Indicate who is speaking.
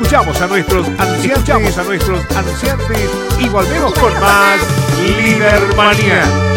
Speaker 1: escuchamos a nuestros anunciantes y volvemos con más Lidermanía.